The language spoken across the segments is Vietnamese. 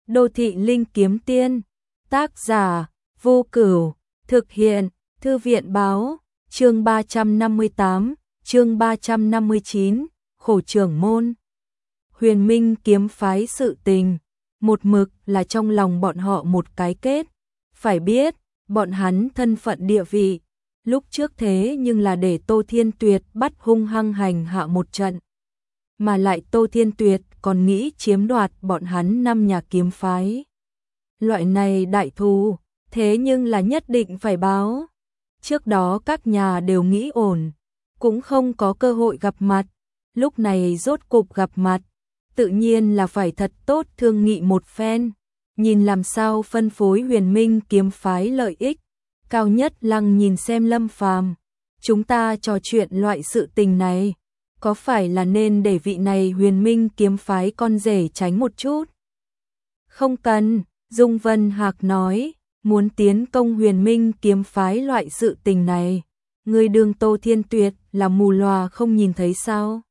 Đô thị linh kiếm tiên. Tác giả Vô Cửu. Thực hiện Thư viện báo. Chương 358, chương 359, khổ trưởng môn. Huyền Minh kiếm phái sự tình, một mực là trong lòng bọn họ một cái kết. Phải biết, bọn hắn thân phận địa vị, lúc trước thế nhưng là để Tô Thiên Tuyệt bắt hung hăng hành hạ một trận. Mà lại Tô Thiên Tuyệt còn nghĩ chiếm đoạt bọn hắn 5 nhà kiếm phái. Loại này đại thù, thế nhưng là nhất định phải báo. Trước đó các nhà đều nghĩ ổn, cũng không có cơ hội gặp mặt. Lúc này rốt cục gặp mặt, tự nhiên là phải thật tốt thương nghị một phen. Nhìn làm sao phân phối Huyền Minh kiếm phái lợi ích. Cao Nhất Lăng nhìn xem Lâm Phàm, chúng ta trò chuyện loại sự tình này, có phải là nên để vị này Huyền Minh kiếm phái con rể tránh một chút? Không cần, Dung Vân Hạc nói, muốn tiến công Huyền Minh kiếm phái loại sự tình này, người đường Tô Thiên Tuyệt là mù lòa không nhìn thấy sao?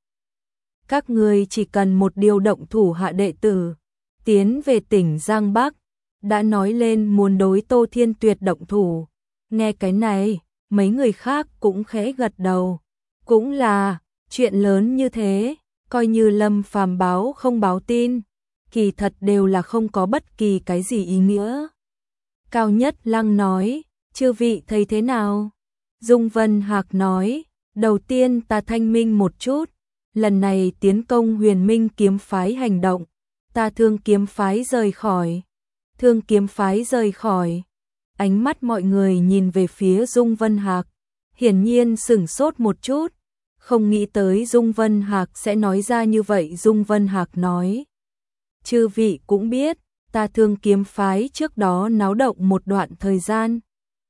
Các người chỉ cần một điều động thủ hạ đệ tử, tiến về tỉnh Giang Bắc, đã nói lên muốn đối Tô Thiên Tuyệt động thủ. Nghe cái này, mấy người khác cũng khẽ gật đầu. Cũng là, chuyện lớn như thế, coi như Lâm Phàm báo không báo tin, kỳ thật đều là không có bất kỳ cái gì ý nghĩa. Cao Nhất Lăng nói, chư vị thấy thế nào? Dung Vân Hạc nói, đầu tiên ta thanh minh một chút, lần này tiến công Huyền Minh kiếm phái hành động, ta Thương kiếm phái rời khỏi. Thương kiếm phái rời khỏi. Ánh mắt mọi người nhìn về phía Dung Vân Hạc, hiển nhiên sửng sốt một chút, không nghĩ tới Dung Vân Hạc sẽ nói ra như vậy. Dung Vân Hạc nói, chư vị cũng biết, ta Thương kiếm phái trước đó náo động một đoạn thời gian,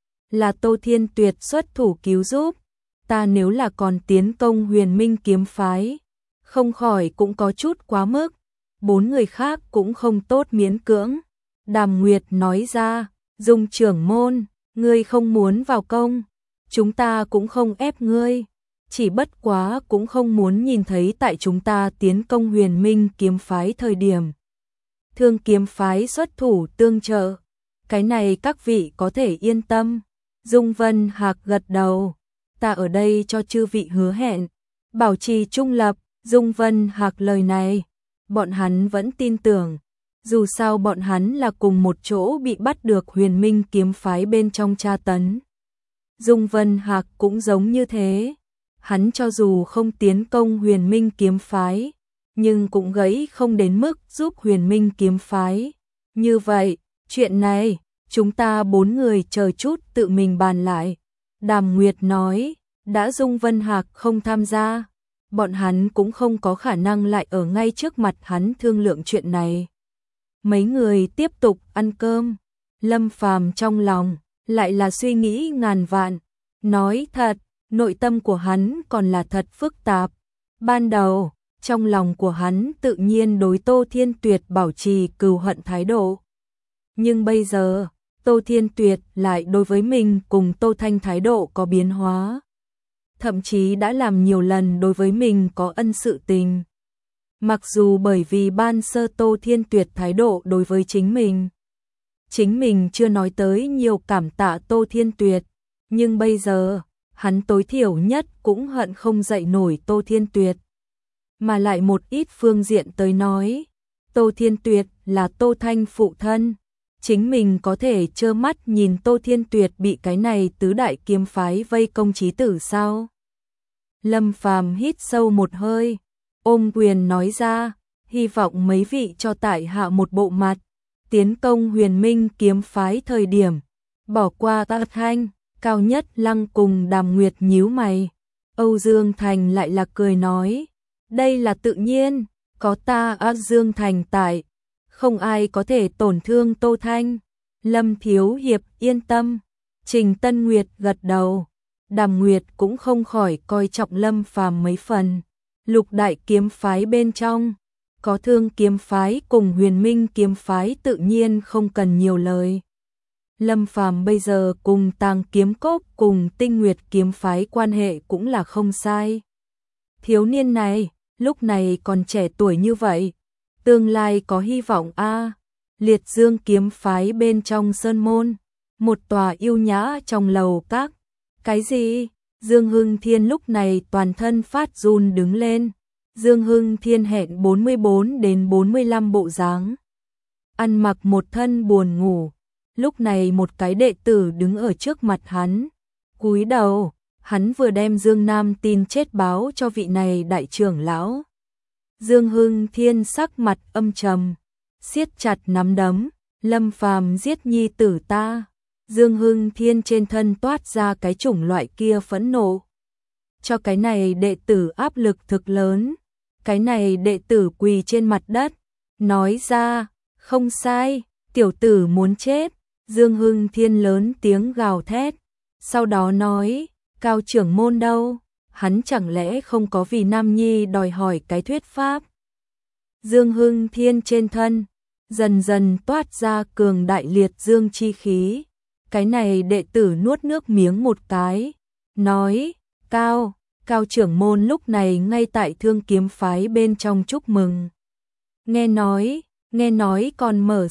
là Tô Thiên Tuyệt xuất thủ cứu giúp, ta nếu là còn tiến công Huyền Minh kiếm phái, không khỏi cũng có chút quá mức. 4 người khác cũng không tốt miễn cưỡng. Đàm Nguyệt nói ra, Dung trưởng môn, ngươi không muốn vào công, chúng ta cũng không ép ngươi, chỉ bất quá cũng không muốn nhìn thấy tại chúng ta tiến công Huyền Minh kiếm phái thời điểm Thương kiếm phái xuất thủ tương trợ, cái này các vị có thể yên tâm. Dung Vân Hạc gật đầu, ta ở đây cho chư vị hứa hẹn, bảo trì trung lập. Dung Vân Hạc lời này, bọn hắn vẫn tin tưởng. Dù sao bọn hắn là cùng một chỗ bị bắt được Huyền Minh kiếm phái bên trong tra tấn. Dung Vân Hạc cũng giống như thế. Hắn cho dù không tiến công Huyền Minh kiếm phái, nhưng cũng gãy không đến mức giúp Huyền Minh kiếm phái. Như vậy, chuyện này, chúng ta 4 người chờ chút tự mình bàn lại. Đàm Nguyệt nói, đã Dung Vân Hạc không tham gia, bọn hắn cũng không có khả năng lại ở ngay trước mặt hắn thương lượng chuyện này. Mấy người tiếp tục ăn cơm. Lâm Phàm trong lòng lại là suy nghĩ ngàn vạn. Nói thật, nội tâm của hắn còn là thật phức tạp. Ban đầu, trong lòng của hắn tự nhiên đối Tô Thiên Tuyệt bảo trì cừu hận thái độ. Nhưng bây giờ, Tô Thiên Tuyệt lại đối với mình cùng Tô Thanh thái độ có biến hóa. Thậm chí đã làm nhiều lần đối với mình có ân sự tình. Mặc dù bởi vì ban sơ Tô Thiên Tuyệt thái độ đối với chính mình chưa nói tới nhiều cảm tạ Tô Thiên Tuyệt, nhưng bây giờ, hắn tối thiểu nhất cũng hận không dậy nổi Tô Thiên Tuyệt. Mà lại một ít phương diện tới nói, Tô Thiên Tuyệt là Tô Thanh phụ thân, chính mình có thể trơ mắt nhìn Tô Thiên Tuyệt bị cái này tứ đại kiếm phái vây công chí tử sao? Lâm Phàm hít sâu một hơi, ôm quyền nói ra, hy vọng mấy vị cho tại hạ một bộ mặt, tiến công Huyền Minh kiếm phái thời điểm, bỏ qua ta Thanh. Cao Nhất Lăng cùng Đàm Nguyệt nhíu mày, Âu Dương Thành lại là cười nói, đây là tự nhiên, có ta Âu Dương Thành tại, không ai có thể tổn thương Tô Thanh. Lâm Thiếu Hiệp yên tâm. Trình Tân Nguyệt gật đầu. Đàm Nguyệt cũng không khỏi coi trọng Lâm Phàm mấy phần. Lục đại kiếm phái bên trong, có Thương kiếm phái cùng Huyền Minh kiếm phái tự nhiên không cần nhiều lời. Lâm Phàm bây giờ cùng Tàng kiếm cốc cùng Tinh Nguyệt kiếm phái quan hệ cũng là không sai. Thiếu niên này, lúc này còn trẻ tuổi như vậy, tương lai có hy vọng a. Liệt Dương kiếm phái bên trong sơn môn, một tòa yêu nhã trong lầu các. Cái gì? Dương Hưng Thiên lúc này toàn thân phát run đứng lên. Dương Hưng Thiên hẹn 44 đến 45 bộ dáng, ăn mặc một thân buồn ngủ. Lúc này một cái đệ tử đứng ở trước mặt hắn, cúi đầu, hắn vừa đem Dương Nam tin chết báo cho vị này đại trưởng lão. Dương Hưng Thiên sắc mặt âm trầm, siết chặt nắm đấm, Lâm Phàm giết nhi tử ta. Dương Hưng Thiên trên thân toát ra cái chủng loại kia phẫn nộ. Cho cái này đệ tử áp lực thực lớn. Cái này đệ tử quỳ trên mặt đất, nói ra, không sai, tiểu tử muốn chết. Dương Hưng Thiên lớn tiếng gào thét, sau đó nói, Cao trưởng môn đâu? Hắn chẳng lẽ không có vì Nam Nhi đòi hỏi cái thuyết pháp? Dương Hưng Thiên trên thân dần dần toát ra cường đại liệt dương chi khí. Cái này đệ tử nuốt nước miếng một cái, nói, Cao trưởng môn lúc này ngay tại Thương Kiếm phái bên trong chúc mừng. Nghe nói còn mở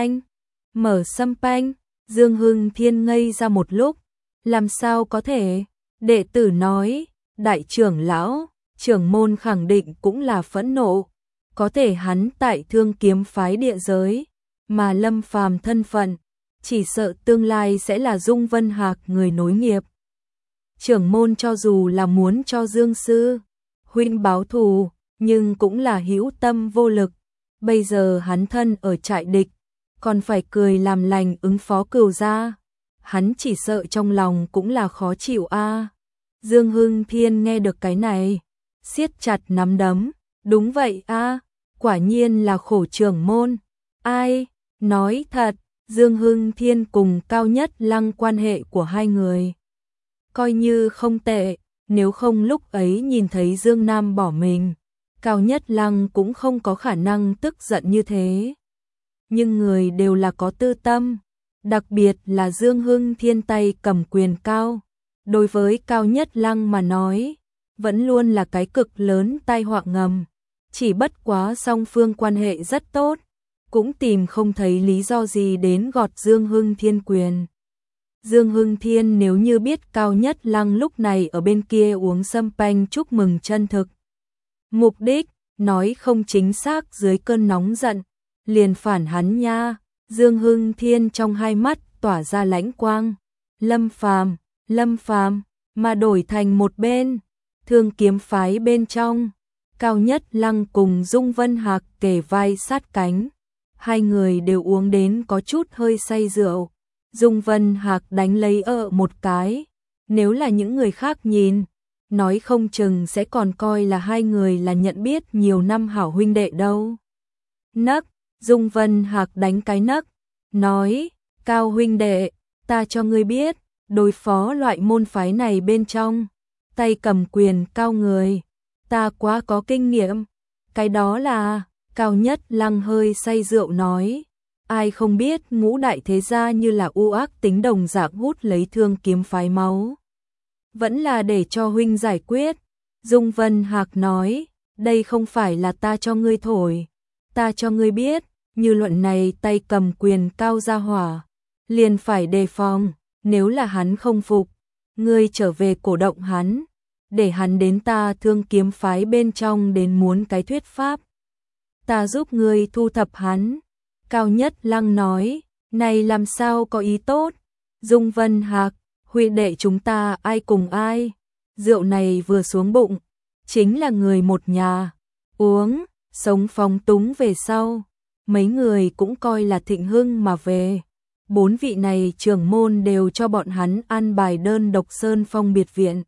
sâm panh. Dương Hưng Thiên ngây ra một lúc, làm sao có thể? Đệ tử nói, đại trưởng lão, trưởng môn khẳng định cũng là phẫn nộ, có thể hắn tại Thương Kiếm phái địa giới, mà Lâm Phàm thân phận, chỉ sợ tương lai sẽ là Dung Vân Hạc người nối nghiệp. Trưởng môn cho dù là muốn cho Dương sư huynh báo thù, nhưng cũng là hữu tâm vô lực. Bây giờ hắn thân ở trại địch, còn phải cười làm lành ứng phó Cửu gia, hắn chỉ sợ trong lòng cũng là khó chịu a. Dương Hưng Thiên nghe được cái này, siết chặt nắm đấm, đúng vậy a, quả nhiên là khổ trưởng môn. Ai nói thật, Dương Hưng Thiên cùng Cao Nhất Lăng quan hệ của hai người coi như không tệ, nếu không lúc ấy nhìn thấy Dương Nam bỏ mình, Cao Nhất Lăng cũng không có khả năng tức giận như thế. Nhưng người đều là có tư tâm, đặc biệt là Dương Hưng Thiên tay cầm quyền cao, đối với Cao Nhất Lăng mà nói, vẫn luôn là cái cực lớn tai họa ngầm. Chỉ bất quá song phương quan hệ rất tốt, cũng tìm không thấy lý do gì đến gọt Dương Hưng Thiên quyền. Dương Hưng Thiên nếu như biết Cao Nhất Lăng lúc này ở bên kia uống sâm panh chúc mừng chân thực mục đích, nói không chính xác dưới cơn nóng giận, liền phản hắn nha. Dương Hưng Thiên trong hai mắt tỏa ra lãnh quang. Lâm Phàm, mà đổi thành một bên, Thương Kiếm phái bên trong, Cao Nhất Lăng cùng Dung Vân Hạc kề vai sát cánh. Hai người đều uống đến có chút hơi say rượu. Dung Vân Hạc đánh lấy một cái, nếu là những người khác nhìn, nói không chừng sẽ còn coi là hai người là nhận biết nhiều năm hảo huynh đệ đâu. Nấc, Dung Vân Hạc đánh cái nấc, nói, Cao huynh đệ, ta cho ngươi biết, đối phó loại môn phái này bên trong, tay cầm quyền cao người, ta quá có kinh nghiệm. Cái đó là, Cao Nhất Lăng hơi say rượu nói, ai không biết ngũ đại thế gia như là u ác tính đồng dạng hút lấy Thương Kiếm phái máu. Vẫn là để cho huynh giải quyết. Dung Vân Hạc nói, đây không phải là ta cho ngươi thổi, ta cho ngươi biết, như luận này tay cầm quyền cao gia hỏa, liền phải đề phòng, nếu là hắn không phục, ngươi trở về cổ động hắn, để hắn đến ta Thương Kiếm phái bên trong đến muốn cái thuyết pháp. Ta giúp ngươi thu thập hắn. Cao Nhất Lăng nói, này làm sao có ý tốt. Dung Vân Hạc, huynh đệ chúng ta ai cùng ai, rượu này vừa xuống bụng, chính là người một nhà, uống, sống phóng túng về sau, mấy người cũng coi là thịnh hưng mà về. Bốn vị này trưởng môn đều cho bọn hắn an bài đơn độc Sơn Phong biệt viện,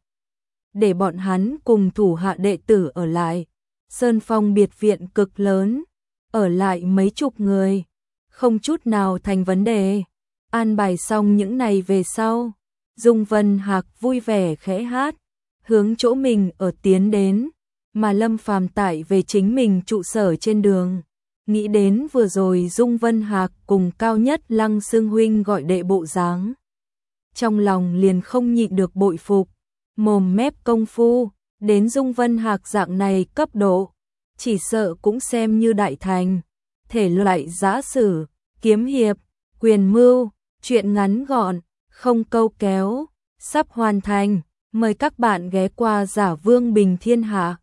để bọn hắn cùng thủ hạ đệ tử ở lại. Sơn Phong biệt viện cực lớn, ở lại mấy chục người, không chút nào thành vấn đề. An bài xong những này về sau, Dung Vân Hạc vui vẻ khẽ hát, hướng chỗ mình ở tiến đến, mà Lâm Phàm tại về chính mình trụ sở trên đường. Nghĩ đến vừa rồi Dung Vân Hạc cùng Cao Nhất Lăng xưng huynh gọi đệ bộ dáng, trong lòng liền không nhịn được bội phục. Mồm mép công phu, đến Dung Vân Hạc dạng này cấp độ, chỉ sợ cũng xem như đại thành. Thể loại giã sử, kiếm hiệp, quyền mưu, truyện ngắn gọn, không câu kéo, sắp hoàn thành. Mời các bạn ghé qua Giả Vương Bình Thiên Hạ.